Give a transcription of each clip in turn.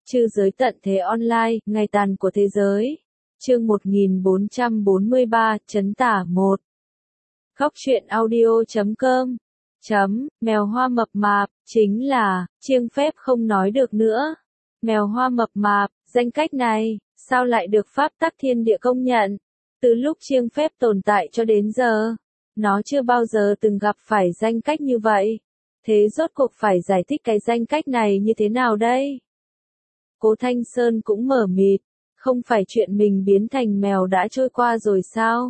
Trư giới tận thế online, ngày tàn của thế giới. Chương 1443, chấn tả 1. Góc truyện audio.com. Mèo hoa mập mạp, chính là, chiêng phép không nói được nữa. Mèo hoa mập mạp, danh cách này, sao lại được pháp tắc thiên địa công nhận? Từ lúc chiêng phép tồn tại cho đến giờ, nó chưa bao giờ từng gặp phải danh cách như vậy. Thế rốt cuộc phải giải thích cái danh cách này như thế nào đây? Cố Thanh Sơn cũng mở mịt, không phải chuyện mình biến thành mèo đã trôi qua rồi sao?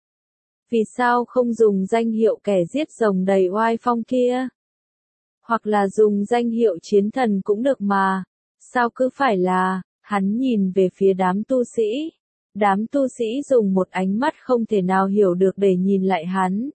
Vì sao không dùng danh hiệu kẻ giết rồng đầy oai phong kia? Hoặc là dùng danh hiệu chiến thần cũng được mà, sao cứ phải là, hắn nhìn về phía đám tu sĩ. Đám tu sĩ dùng một ánh mắt không thể nào hiểu được để nhìn lại hắn.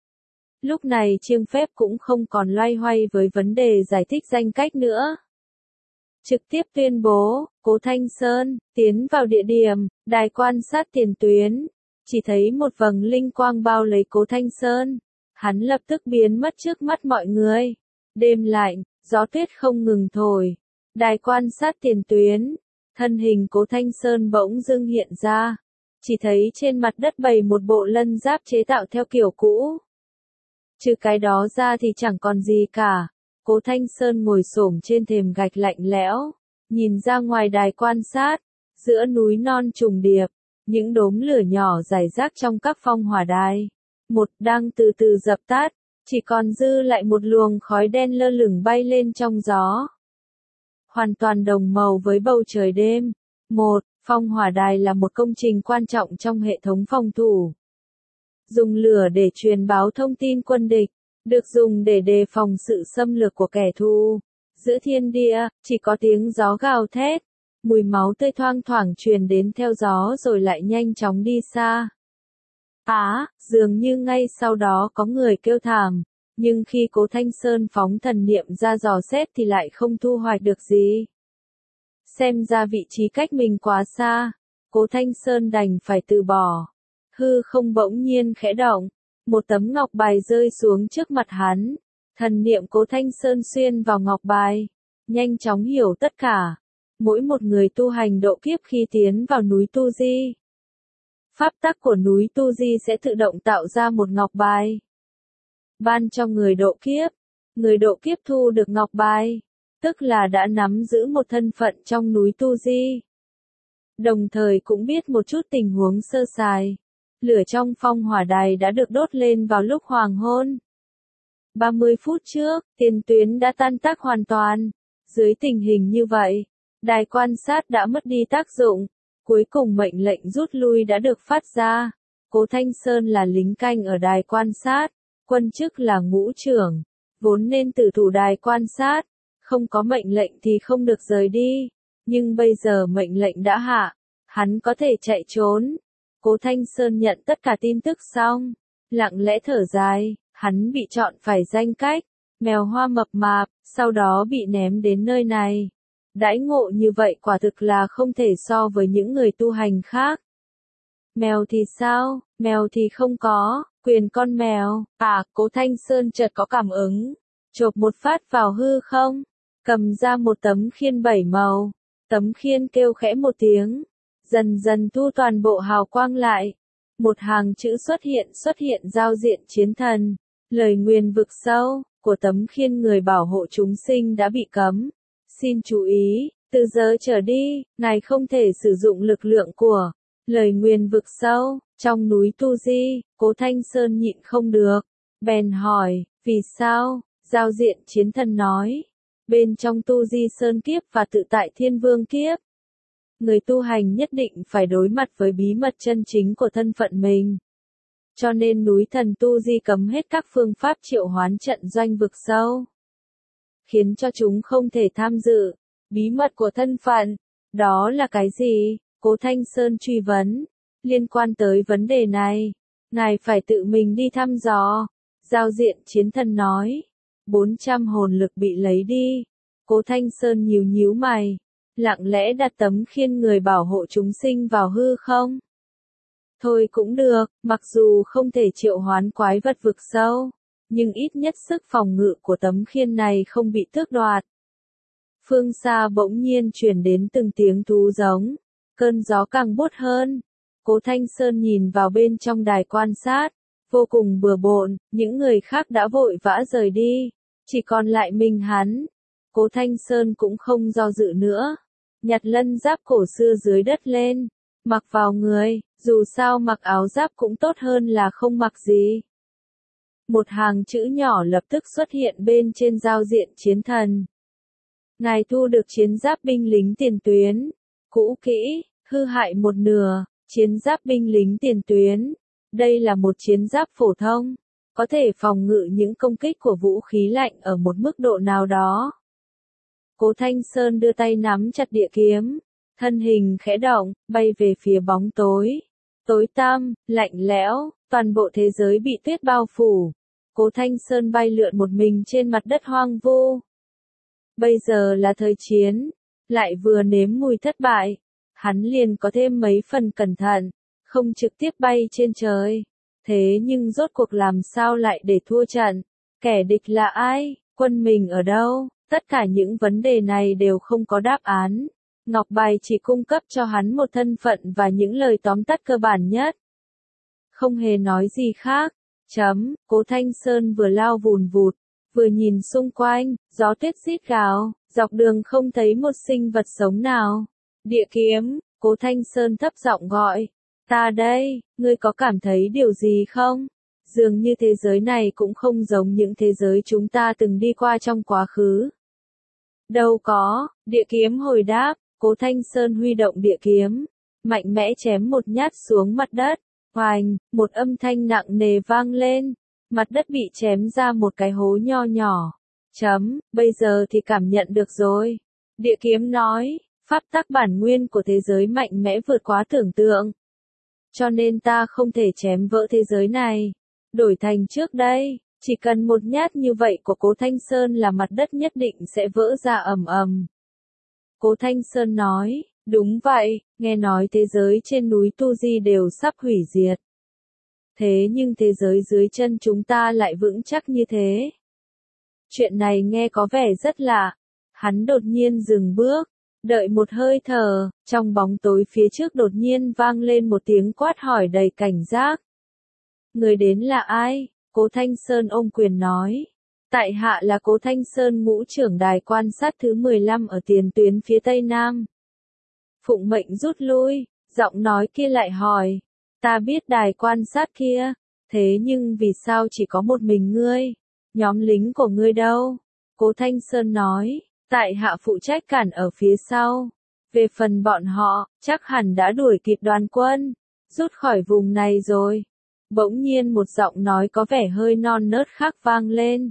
Lúc này chiêng phép cũng không còn loay hoay với vấn đề giải thích danh cách nữa. Trực tiếp tuyên bố, Cố Thanh Sơn, tiến vào địa điểm, đài quan sát tiền tuyến. Chỉ thấy một vầng linh quang bao lấy Cố Thanh Sơn. Hắn lập tức biến mất trước mắt mọi người. Đêm lạnh, gió tuyết không ngừng thổi. Đài quan sát tiền tuyến. Thân hình Cố Thanh Sơn bỗng dưng hiện ra. Chỉ thấy trên mặt đất bày một bộ lân giáp chế tạo theo kiểu cũ. Trừ cái đó ra thì chẳng còn gì cả. Cố Thanh Sơn ngồi xổm trên thềm gạch lạnh lẽo, nhìn ra ngoài đài quan sát, giữa núi non trùng điệp, những đốm lửa nhỏ rải rác trong các phong hỏa đài. Một đang từ từ dập tắt, chỉ còn dư lại một luồng khói đen lơ lửng bay lên trong gió. Hoàn toàn đồng màu với bầu trời đêm. Một, phong hỏa đài là một công trình quan trọng trong hệ thống phòng thủ. Dùng lửa để truyền báo thông tin quân địch. Được dùng để đề phòng sự xâm lược của kẻ thù. Giữa thiên địa, chỉ có tiếng gió gào thét. Mùi máu tươi thoang thoảng truyền đến theo gió rồi lại nhanh chóng đi xa. Dường như ngay sau đó có người kêu thảm. Nhưng khi Cố Thanh Sơn phóng thần niệm ra dò xét thì lại không thu hoạch được gì. Xem ra vị trí cách mình quá xa. Cố Thanh Sơn đành phải từ bỏ. Hư không bỗng nhiên khẽ động. Một tấm ngọc bài rơi xuống trước mặt hắn. Thần niệm Cố Thanh Sơn xuyên vào ngọc bài. Nhanh chóng hiểu tất cả. Mỗi một người tu hành độ kiếp khi tiến vào núi Tu Di. Pháp tắc của núi Tu Di sẽ tự động tạo ra một ngọc bài. Ban cho người độ kiếp. Người độ kiếp thu được ngọc bài. Tức là đã nắm giữ một thân phận trong núi Tu Di. Đồng thời cũng biết một chút tình huống sơ sài. Lửa trong phong hỏa đài đã được đốt lên vào lúc hoàng hôn. 30 phút trước, tiền tuyến đã tan tác hoàn toàn. Dưới tình hình như vậy, đài quan sát đã mất đi tác dụng. Cuối cùng mệnh lệnh rút lui đã được phát ra. Cố Thanh Sơn là lính canh ở đài quan sát, quân chức là ngũ trưởng, vốn nên tử thủ đài quan sát. Không có mệnh lệnh thì không được rời đi. Nhưng bây giờ mệnh lệnh đã hạ, hắn có thể chạy trốn. Cố Thanh Sơn nhận tất cả tin tức xong, lặng lẽ thở dài, hắn bị chọn phải danh cách, mèo hoa mập mạp, sau đó bị ném đến nơi này. Đãi ngộ như vậy quả thực là không thể so với những người tu hành khác. Mèo thì sao, mèo thì không có, quyền con mèo, Cố Thanh Sơn chợt có cảm ứng, chộp một phát vào hư không, cầm ra một tấm khiên 7 màu, tấm khiên kêu khẽ một tiếng. Dần dần thu toàn bộ hào quang lại. Một hàng chữ xuất hiện giao diện chiến thần. Lời nguyền vực sâu, của tấm khiên người bảo hộ chúng sinh đã bị cấm. Xin chú ý, từ giờ trở đi, ngài không thể sử dụng lực lượng của lời nguyền vực sâu. Trong núi Tu Di, Cố Thanh Sơn nhịn không được. Bèn hỏi, vì sao? Giao diện chiến thần nói. Bên trong Tu Di Sơn kiếp và tự tại Thiên Vương kiếp. Người tu hành nhất định phải đối mặt với bí mật chân chính của thân phận mình. Cho nên núi thần Tu Di cấm hết các phương pháp triệu hoán trận doanh vực sâu. Khiến cho chúng không thể tham dự. Bí mật của thân phận, đó là cái gì? Cố Thanh Sơn truy vấn. Liên quan tới vấn đề này, ngài phải tự mình đi thăm dò. Giao diện chiến thần nói. 400 hồn lực bị lấy đi. Cố Thanh Sơn nhíu nhíu mày. Lặng lẽ đặt tấm khiên người bảo hộ chúng sinh vào hư không? Thôi cũng được, mặc dù không thể triệu hoán quái vật vực sâu, nhưng ít nhất sức phòng ngự của tấm khiên này không bị tước đoạt. Phương xa bỗng nhiên truyền đến từng tiếng thú giống, cơn gió càng buốt hơn. Cố Thanh Sơn nhìn vào bên trong đài quan sát, vô cùng bừa bộn, những người khác đã vội vã rời đi, chỉ còn lại mình hắn. Cố Thanh Sơn cũng không do dự nữa, nhặt lân giáp cổ xưa dưới đất lên, mặc vào người, dù sao mặc áo giáp cũng tốt hơn là không mặc gì. Một hàng chữ nhỏ lập tức xuất hiện bên trên giao diện chiến thần. Ngài thu được chiến giáp binh lính tiền tuyến, cũ kỹ, hư hại một nửa, chiến giáp binh lính tiền tuyến. Đây là một chiến giáp phổ thông, có thể phòng ngự những công kích của vũ khí lạnh ở một mức độ nào đó. Cố Thanh Sơn đưa tay nắm chặt địa kiếm, thân hình khẽ động, bay về phía bóng tối. Tối tăm, lạnh lẽo, toàn bộ thế giới bị tuyết bao phủ. Cố Thanh Sơn bay lượn một mình trên mặt đất hoang vu. Bây giờ là thời chiến, lại vừa nếm mùi thất bại, hắn liền có thêm mấy phần cẩn thận, không trực tiếp bay trên trời. Thế nhưng rốt cuộc làm sao lại để thua trận? Kẻ địch là ai? Quân mình ở đâu? Tất cả những vấn đề này đều không có đáp án. Ngọc bài chỉ cung cấp cho hắn một thân phận và những lời tóm tắt cơ bản nhất. Không hề nói gì khác. Cố Thanh Sơn vừa lao vùn vụt, vừa nhìn xung quanh, gió tuyết rít gào, dọc đường không thấy một sinh vật sống nào. Địa kiếm, Cố Thanh Sơn thấp giọng gọi, ta đây, ngươi có cảm thấy điều gì không? Dường như thế giới này cũng không giống những thế giới chúng ta từng đi qua trong quá khứ. Đâu có, địa kiếm hồi đáp, Cố Thanh Sơn huy động địa kiếm, mạnh mẽ chém một nhát xuống mặt đất. Oành, một âm thanh nặng nề vang lên, mặt đất bị chém ra một cái hố nho nhỏ. Bây giờ thì cảm nhận được rồi. Địa kiếm nói, pháp tắc bản nguyên của thế giới mạnh mẽ vượt quá tưởng tượng. Cho nên ta không thể chém vỡ thế giới này. Đổi thành trước đây, chỉ cần một nhát như vậy của Cố Thanh Sơn là mặt đất nhất định sẽ vỡ ra ầm ầm. Cố Thanh Sơn nói, đúng vậy, nghe nói thế giới trên núi Tu Di đều sắp hủy diệt. Thế nhưng thế giới dưới chân chúng ta lại vững chắc như thế. Chuyện này nghe có vẻ rất lạ. Hắn đột nhiên dừng bước, đợi một hơi thở, trong bóng tối phía trước đột nhiên vang lên một tiếng quát hỏi đầy cảnh giác. Người đến là ai? Cố Thanh Sơn ôm quyền nói. Tại hạ là Cố Thanh Sơn, ngũ trưởng đài quan sát thứ 15 ở tiền tuyến phía Tây Nam. Phụng mệnh rút lui, giọng nói kia lại hỏi. Ta biết đài quan sát kia, thế nhưng vì sao chỉ có một mình ngươi? Nhóm lính của ngươi đâu? Cố Thanh Sơn nói, tại hạ phụ trách cản ở phía sau. Về phần bọn họ, chắc hẳn đã đuổi kịp đoàn quân, rút khỏi vùng này rồi. Bỗng nhiên một giọng nói có vẻ hơi non nớt khác vang lên.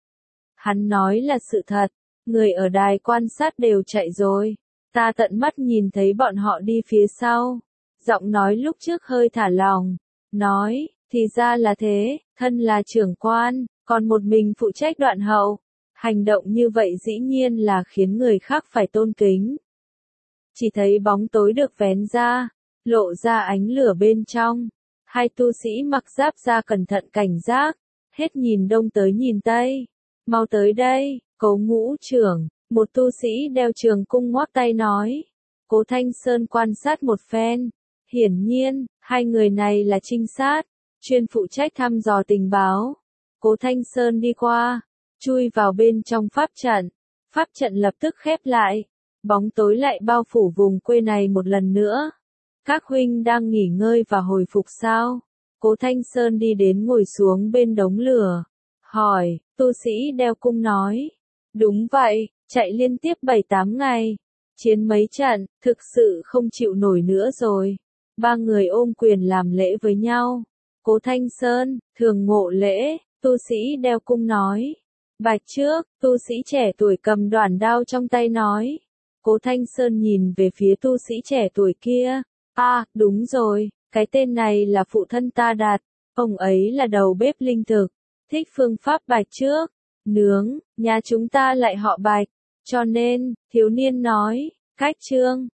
Hắn nói là sự thật, người ở đài quan sát đều chạy rồi. Ta tận mắt nhìn thấy bọn họ đi phía sau. Giọng nói lúc trước hơi thả lỏng, nói, thì ra là thế, thân là trưởng quan, còn một mình phụ trách đoạn hậu. Hành động như vậy dĩ nhiên là khiến người khác phải tôn kính. Chỉ thấy bóng tối được vén ra, lộ ra ánh lửa bên trong. Hai tu sĩ mặc giáp ra cẩn thận cảnh giác, hết nhìn đông tới nhìn tây. Mau tới đây, Cố ngũ trưởng, một tu sĩ đeo trường cung ngoắc tay nói. Cố Thanh Sơn quan sát một phen. Hiển nhiên, hai người này là trinh sát, chuyên phụ trách thăm dò tình báo. Cố Thanh Sơn đi qua, chui vào bên trong pháp trận lập tức khép lại, bóng tối lại bao phủ vùng quê này một lần nữa. Các huynh đang nghỉ ngơi và hồi phục sao? Cố Thanh Sơn đi đến ngồi xuống bên đống lửa, hỏi, tu sĩ đeo cung nói. Đúng vậy, chạy liên tiếp 7-8 ngày, chiến mấy trận, thực sự không chịu nổi nữa rồi. Ba người ôm quyền làm lễ với nhau. Cố Thanh Sơn, thường ngộ lễ, tu sĩ đeo cung nói. Bạch trước, tu sĩ trẻ tuổi cầm đoản đao trong tay nói. Cố Thanh Sơn nhìn về phía tu sĩ trẻ tuổi kia. Đúng rồi, cái tên này là phụ thân ta đặt. Ông ấy là đầu bếp linh thực, thích phương pháp bạch trước, nướng, nhà chúng ta lại họ Bạch. Cho nên, thiếu niên nói, cách trương,